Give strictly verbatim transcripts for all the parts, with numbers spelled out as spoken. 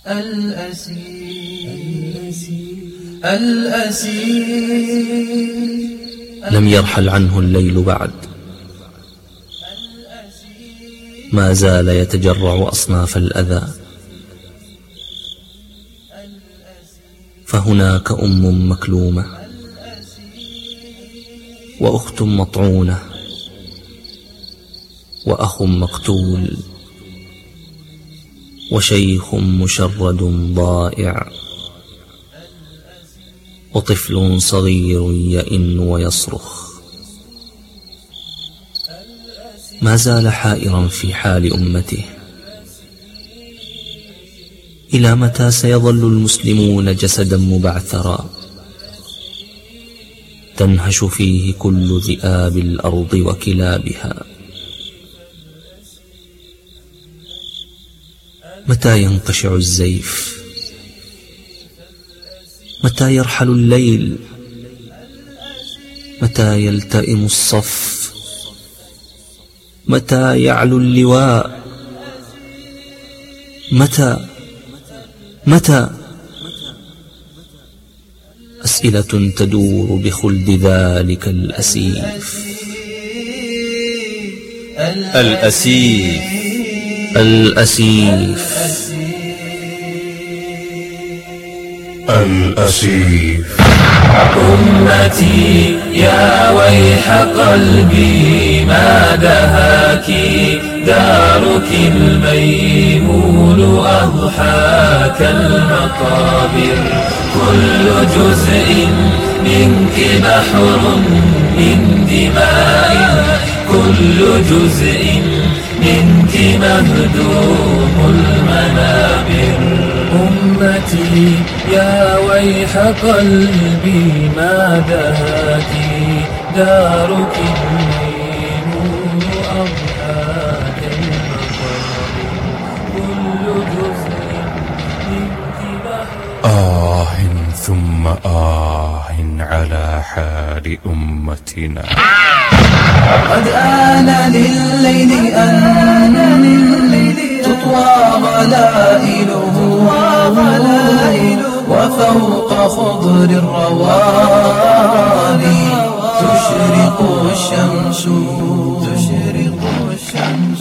الأسير الأسير لم يرحل عنه الليل بعد، ما زال يتجرع أصناف الأذى. فهناك أم مكلومة، وأخت مطعونة، وأخ مقتول، وشيخ مشرد ضائع، وطفل صغير يئن ويصرخ. ما زال حائرا في حال أمته. إلى متى سيظل المسلمون جسدا مبعثرا تنهش فيه كل ذئاب الأرض وكلابها؟ متى ينقشع الزيف؟ متى يرحل الليل؟ متى يلتئم الصف؟ متى يعلو اللواء؟ متى متى أسئلة تدور بخلد ذلك الأسيف. الأسيف الأسيف الأسيف. أمتي يا ويح قلبي ما دهاك، دارك الميمون أضحاك المقابر، كل جزء منك بحر من دماء، كل جزء منك مهدوم المنابر. أمتي يا ويح قلبي ما دهاك، دارك الميمون أضحاك المقابر، كل جزء منك بحر. آه ثم آه على حال أمتنا. قد آن لليل أن تطوى غلائله، وفوق خضر الروابي تشرق الشمس، تشرق الشمس.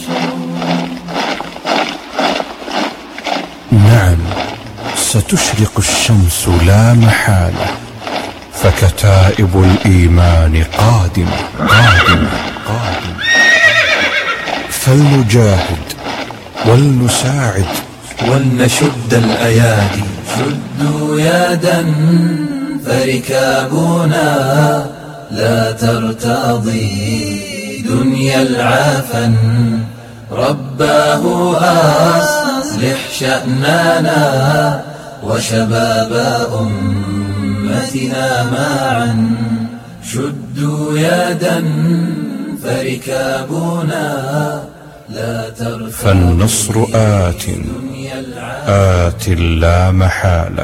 نعم، ستشرق الشمس لا محالة، فكتائب الإيمان قادمة قادمة قادمة. فلنجاهد ولنساعد ولنشد الأيادي. شدوا يدا فركابنا لا ترتضي دنيا العافن، رباه أصلح شأننا وشباب أمتنا معا. شدوا يدا فركابنا لا ترتضي. فالنصر آت آت لا محالة.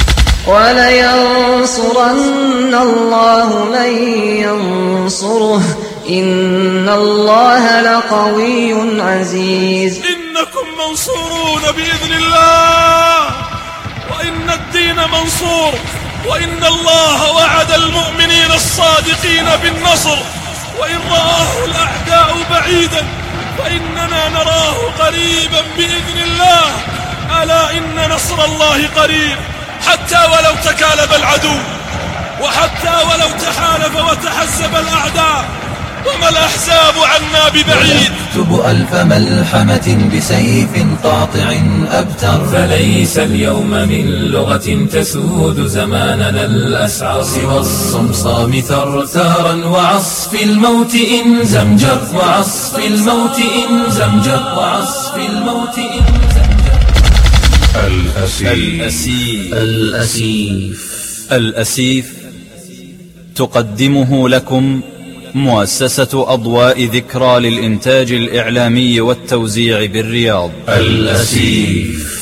ولينصرن الله من ينصره، إن الله لقوي عزيز. إنكم منصورون بإذن الله، وإن الدين منصور، وإن الله وعد المؤمنين الصادقين بالنصر، وإن رآه الأعداء بعيدا فإننا نراه قريبا بإذن الله. ألا إن نصر الله قريب، حتى ولو تكالب العدو، وحتى ولو تحالف وتحزب الأعداء، وما الأحزاب عنا ببعيد. يكتب ألف ملحمة بسيف قاطع أبتر، فليس اليوم من لغة تسود زماننا الأسعار سوى الصمصام ثرثارا وعصف الموت إن زمجر، وعصف الموت إن زمجر، وعصف الموت إن زمجر. الأسيف الأسيف الأسيف الأسيف تقدمه لكم مؤسسة أضواء ذكرى للإنتاج الإعلامي والتوزيع بالرياض. الأسيف.